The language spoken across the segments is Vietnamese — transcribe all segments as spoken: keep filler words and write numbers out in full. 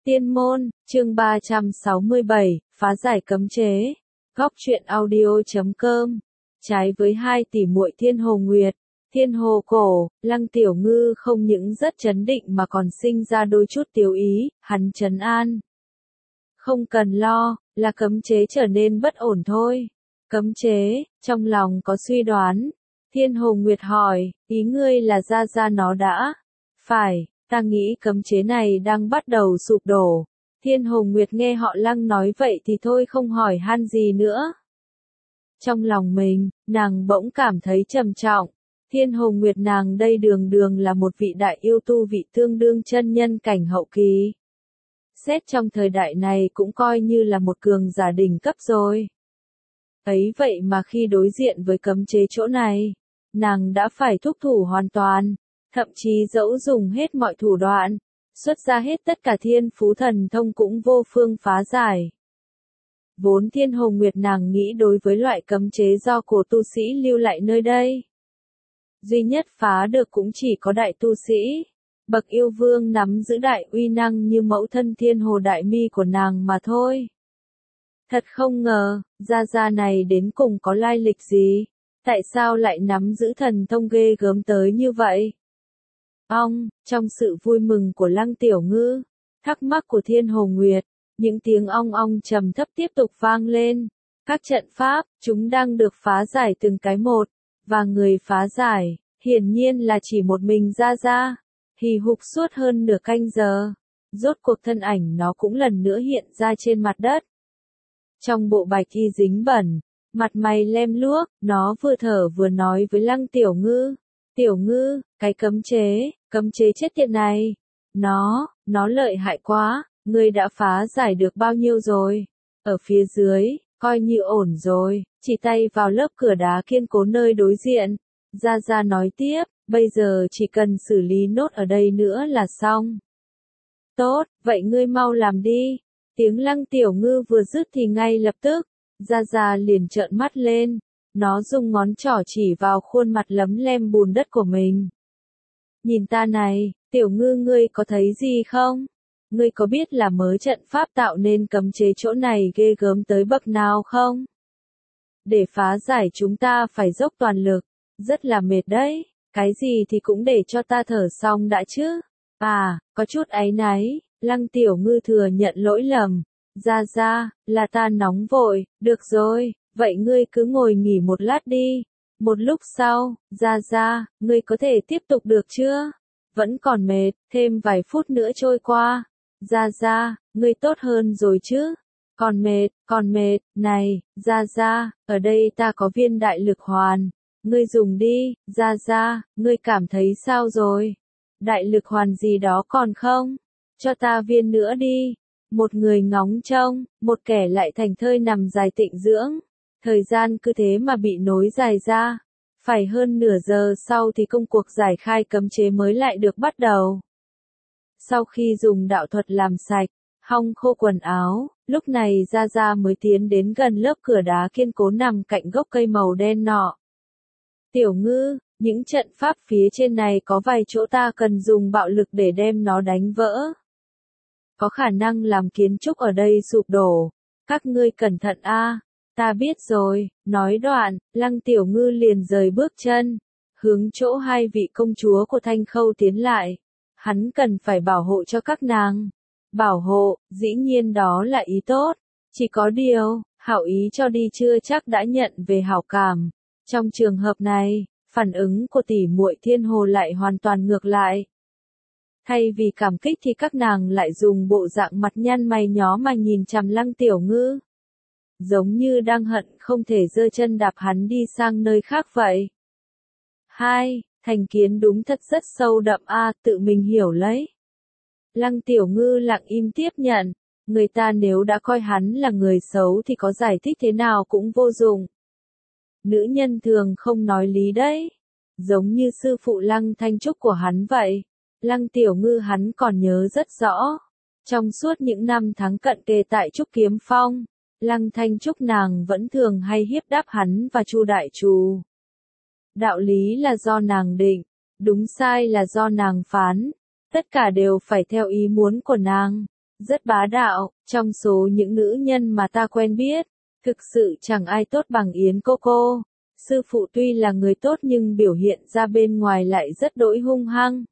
Tiên môn, chương ba trăm sáu mươi bảy, phá giải cấm chế. Góc truyện audio chấm com. Trái với hai tỷ muội Thiên Hồ Nguyệt, Thiên Hồ Cổ, Lăng Tiểu Ngư không những rất trấn định mà còn sinh ra đôi chút tiêu ý, hắn trấn an. Không cần lo, là cấm chế trở nên bất ổn thôi. Cấm chế, trong lòng có suy đoán. Thiên Hồ Nguyệt hỏi, ý ngươi là ra ra nó đã? Phải. Ta nghĩ cấm chế này đang bắt đầu sụp đổ. Thiên Hồ Nguyệt nghe họ Lăng nói vậy thì thôi không hỏi han gì nữa. Trong lòng mình, nàng bỗng cảm thấy trầm trọng. Thiên Hồ Nguyệt nàng đây đường đường là một vị đại yêu tu vị tương đương chân nhân cảnh hậu kỳ. Xét trong thời đại này cũng coi như là một cường giả đỉnh cấp rồi. Ấy vậy mà khi đối diện với cấm chế chỗ này, nàng đã phải thúc thủ hoàn toàn. Thậm chí dẫu dùng hết mọi thủ đoạn, xuất ra hết tất cả thiên phú thần thông cũng vô phương phá giải. Vốn Thiên Hồ Nguyệt nàng nghĩ đối với loại cấm chế do cổ tu sĩ lưu lại nơi đây, duy nhất phá được cũng chỉ có đại tu sĩ, bậc yêu vương nắm giữ đại uy năng như mẫu thân Thiên Hồ Đại Mi của nàng mà thôi. Thật không ngờ, gia gia này đến cùng có lai lịch gì, tại sao lại nắm giữ thần thông ghê gớm tới như vậy? Ong, trong sự vui mừng của Lăng Tiểu Ngư, thắc mắc của Thiên Hồ Nguyệt, những tiếng ong ong trầm thấp tiếp tục vang lên. Các trận pháp, chúng đang được phá giải từng cái một, và người phá giải, hiển nhiên là chỉ một mình Gia Gia. Hì hục suốt hơn nửa canh giờ, rốt cuộc thân ảnh nó cũng lần nữa hiện ra trên mặt đất. Trong bộ bạch y dính bẩn, mặt mày lem luốc, nó vừa thở vừa nói với Lăng Tiểu Ngư. Tiểu Ngư, cái cấm chế, cấm chế chết tiệt này, nó, nó lợi hại quá, ngươi đã phá giải được bao nhiêu rồi? Ở phía dưới, coi như ổn rồi, chỉ tay vào lớp cửa đá kiên cố nơi đối diện. Gia Gia nói tiếp, bây giờ chỉ cần xử lý nốt ở đây nữa là xong. Tốt, vậy ngươi mau làm đi. Tiếng Lăng Tiểu Ngư vừa dứt thì ngay lập tức, Gia Gia liền trợn mắt lên. Nó dùng ngón trỏ chỉ vào khuôn mặt lấm lem bùn đất của mình. Nhìn ta này, Tiểu Ngư ngươi có thấy gì không? Ngươi có biết là mớ trận pháp tạo nên cấm chế chỗ này ghê gớm tới bậc nào không? Để phá giải chúng ta phải dốc toàn lực, rất là mệt đấy, cái gì thì cũng để cho ta thở xong đã chứ. À, có chút áy náy, Lăng Tiểu Ngư thừa nhận lỗi lầm. Ra ra, là ta nóng vội, được rồi. Vậy ngươi cứ ngồi nghỉ một lát đi. Một lúc sau, Gia Gia, ngươi có thể tiếp tục được chưa? Vẫn còn mệt, thêm vài phút nữa trôi qua. Gia Gia, ngươi tốt hơn rồi chứ? Còn mệt, còn mệt, này, Gia Gia, ở đây ta có viên đại lực hoàn. Ngươi dùng đi, Gia Gia, ngươi cảm thấy sao rồi? Đại lực hoàn gì đó còn không? Cho ta viên nữa đi. Một người ngóng trông, một kẻ lại thành thơi nằm dài tịnh dưỡng. Thời gian cứ thế mà bị nối dài ra. Phải hơn nửa giờ sau thì công cuộc giải khai cấm chế mới lại được bắt đầu. Sau khi dùng đạo thuật làm sạch, hong khô quần áo, lúc này Gia Gia mới tiến đến gần lớp cửa đá kiên cố nằm cạnh gốc cây màu đen nọ. Tiểu Ngư, những trận pháp phía trên này có vài chỗ ta cần dùng bạo lực để đem nó đánh vỡ. Có khả năng làm kiến trúc ở đây sụp đổ. Các ngươi cẩn thận a. Ta biết rồi, nói đoạn, Lăng Tiểu Ngư liền rời bước chân, hướng chỗ hai vị công chúa của Thanh Khâu tiến lại. Hắn cần phải bảo hộ cho các nàng. Bảo hộ, dĩ nhiên đó là ý tốt. Chỉ có điều, hảo ý cho đi chưa chắc đã nhận về hảo cảm. Trong trường hợp này, phản ứng của tỷ muội Thiên Hồ lại hoàn toàn ngược lại. Thay vì cảm kích thì các nàng lại dùng bộ dạng mặt nhăn mày nhó mà nhìn chằm Lăng Tiểu Ngư. Giống như đang hận không thể giơ chân đạp hắn đi sang nơi khác vậy. Hai, thành kiến đúng thật rất sâu đậm a, tự mình hiểu lấy. Lăng Tiểu Ngư lặng im tiếp nhận, người ta nếu đã coi hắn là người xấu thì có giải thích thế nào cũng vô dụng. Nữ nhân thường không nói lý đấy, giống như sư phụ Lăng Thanh Trúc của hắn vậy. Lăng Tiểu Ngư hắn còn nhớ rất rõ. Trong suốt những năm tháng cận kề tại Trúc Kiếm Phong, Lăng Thanh Trúc nàng vẫn thường hay hiếp đáp hắn và Chu Đại Trù. Đạo lý là do nàng định, đúng sai là do nàng phán, tất cả đều phải theo ý muốn của nàng. rất bá đạo, trong số những nữ nhân mà ta quen biết, thực sự chẳng ai tốt bằng Yến cô cô. Sư phụ tuy là người tốt nhưng biểu hiện ra bên ngoài lại rất đỗi hung hăng.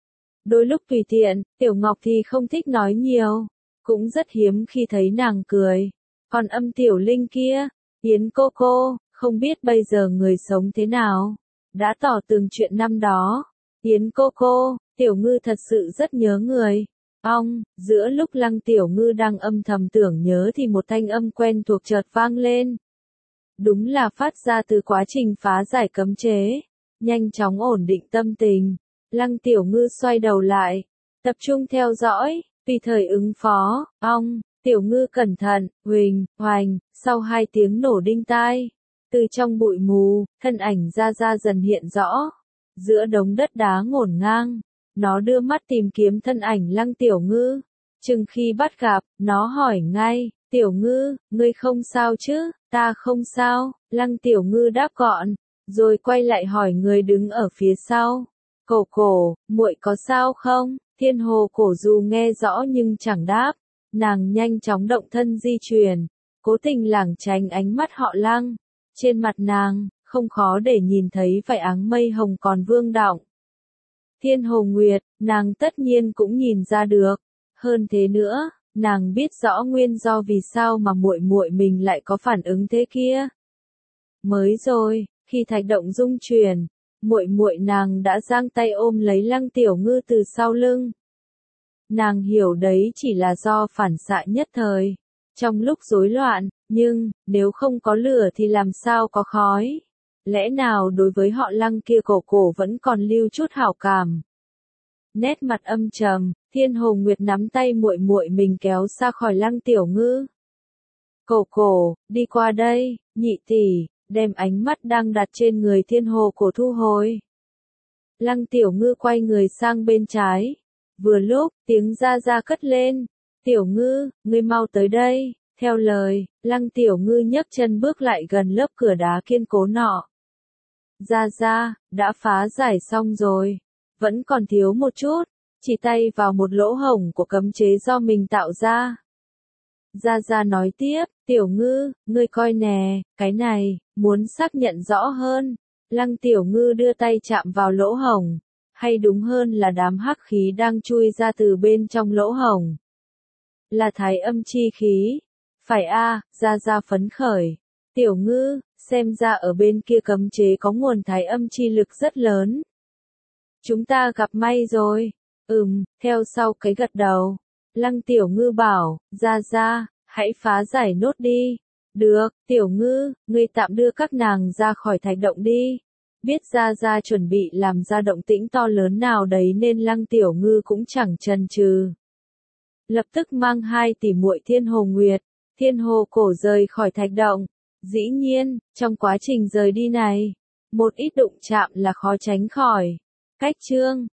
Đôi lúc tùy tiện, Tiểu Ngọc thì không thích nói nhiều, cũng rất hiếm khi thấy nàng cười. Còn Âm Tiểu Linh kia, Yến cô cô, không biết bây giờ người sống thế nào, đã tỏ tường chuyện năm đó. Yến cô cô, Tiểu Ngư thật sự rất nhớ người. Ong, giữa lúc Lăng Tiểu Ngư đang âm thầm tưởng nhớ thì một thanh âm quen thuộc chợt vang lên. Đúng là phát ra từ quá trình phá giải cấm chế, nhanh chóng ổn định tâm tình. Lăng Tiểu Ngư xoay đầu lại, tập trung theo dõi, tùy thời ứng phó. Ong, Tiểu Ngư cẩn thận, huỳnh, hoành, sau hai tiếng nổ đinh tai. Từ trong bụi mù, thân ảnh Gia Gia dần hiện rõ. Giữa đống đất đá ngổn ngang, nó đưa mắt tìm kiếm thân ảnh Lăng Tiểu Ngư. Chừng khi bắt gặp, nó hỏi ngay, Tiểu Ngư, ngươi không sao chứ? Ta không sao, Lăng Tiểu Ngư đáp gọn, rồi quay lại hỏi người đứng ở phía sau. Cổ cổ, muội có sao không? Thiên Hồ Cổ dù nghe rõ nhưng chẳng đáp, nàng nhanh chóng động thân di chuyển, cố tình lảng tránh ánh mắt họ Lăng. Trên mặt nàng, không khó để nhìn thấy vài áng mây hồng còn vương đọng. Thiên Hồ Nguyệt, nàng tất nhiên cũng nhìn ra được. Hơn thế nữa, nàng biết rõ nguyên do vì sao mà muội muội mình lại có phản ứng thế kia. Mới rồi, khi thạch động rung chuyển, muội muội nàng đã giang tay ôm lấy Lăng Tiểu Ngư từ sau lưng. Nàng hiểu đấy chỉ là do phản xạ nhất thời, trong lúc rối loạn, nhưng nếu không có lửa thì làm sao có khói? Lẽ nào đối với họ Lăng kia cổ cổ vẫn còn lưu chút hảo cảm? Nét mặt âm trầm, Thiên Hồ Nguyệt nắm tay muội muội mình kéo xa khỏi Lăng Tiểu Ngư. Cổ cổ, đi qua đây, nhị tỷ, đem ánh mắt đang đặt trên người Thiên Hồ Cổ thu hồi. Lăng Tiểu Ngư quay người sang bên trái. Vừa lúc, tiếng Gia Gia cất lên. Tiểu Ngư, ngươi mau tới đây. Theo lời, Lăng Tiểu Ngư nhấc chân bước lại gần lớp cửa đá kiên cố nọ. Gia Gia, đã phá giải xong rồi. Vẫn còn thiếu một chút, chỉ tay vào một lỗ hổng của cấm chế do mình tạo ra. Gia Gia nói tiếp, Tiểu Ngư, ngươi coi nè, cái này, muốn xác nhận rõ hơn. Lăng Tiểu Ngư đưa tay chạm vào lỗ hổng, hay đúng hơn là đám hắc khí đang chui ra từ bên trong lỗ hổng. Là thái âm chi khí. Phải a, Gia Gia phấn khởi. Tiểu Ngư, xem ra ở bên kia cấm chế có nguồn thái âm chi lực rất lớn. Chúng ta gặp may rồi. Ừm, theo sau cái gật đầu. Lăng Tiểu Ngư bảo, Gia Gia, hãy phá giải nốt đi. Được, Tiểu Ngư, ngươi tạm đưa các nàng ra khỏi thạch động đi. Biết Gia Gia chuẩn bị làm ra động tĩnh to lớn nào đấy nên Lăng Tiểu Ngư cũng chẳng chần chừ. Lập tức mang hai tỷ muội Thiên Hồ Nguyệt, Thiên Hồ Cổ rời khỏi thạch động. Dĩ nhiên, trong quá trình rời đi này, một ít đụng chạm là khó tránh khỏi. Cách chương